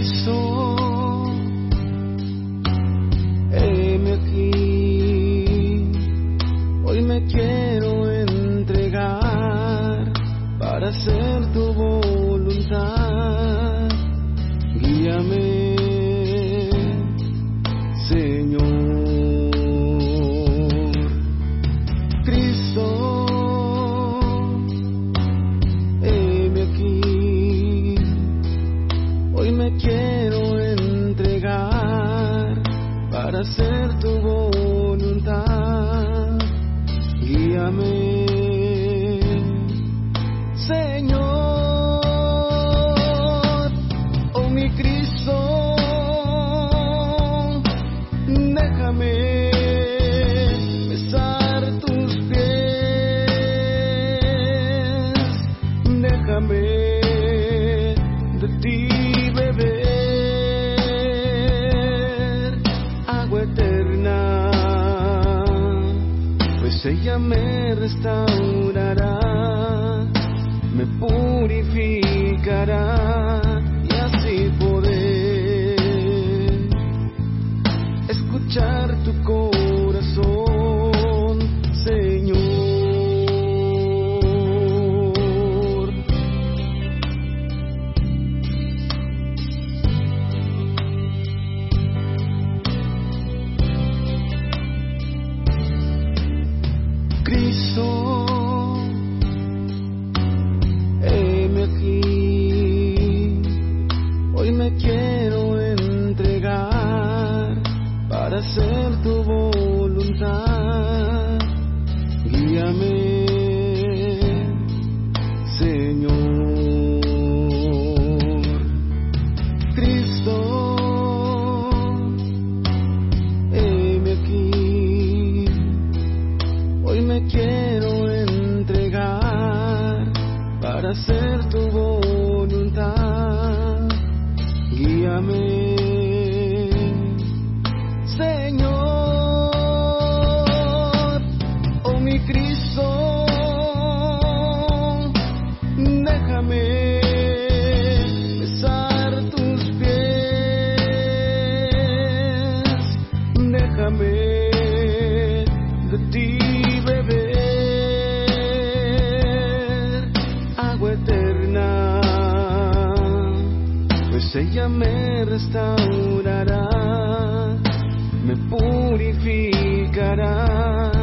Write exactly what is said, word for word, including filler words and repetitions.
Cristo, heme aquí, hoy me quiero entregar para hacer tu voluntad. Guíame, Señor. Cristo, heme aquí, hoy me quiero entregar para hacer tu voluntad. Guíame, Señor. Oh mi Cristo, déjame besar tus pies, déjame de ti beber agua eterna, pues ella me restaurará, me purificará, y así poder escuchar tu corazón, Señor. Cristo, heme aquí, hoy me quiero entregar para hacer tu voluntad. Guíame, Señor. Cristo, heme aquí, hoy me quiero entregar para hacer tu voluntad. Guíame, Señor. Oh mi Cristo, déjame besar tus pies, déjame de ti beber agua eterna, pues ella me restaurará, me purificará,